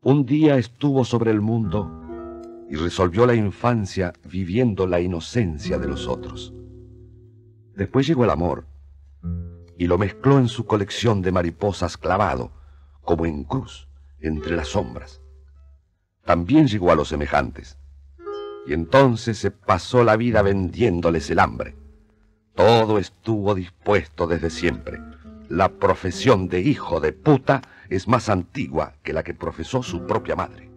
Un día estuvo sobre el mundo y resolvió la infancia viviendo la inocencia de los otros. Después llegó el amor y lo mezcló en su colección de mariposas clavado, como en cruz, entre las sombras. También llegó a los semejantes, y entonces se pasó la vida vendiéndoles el hambre. Todo estuvo dispuesto desde siempre. La profesión de hijo de puta es más antigua que la que profesó su propia madre.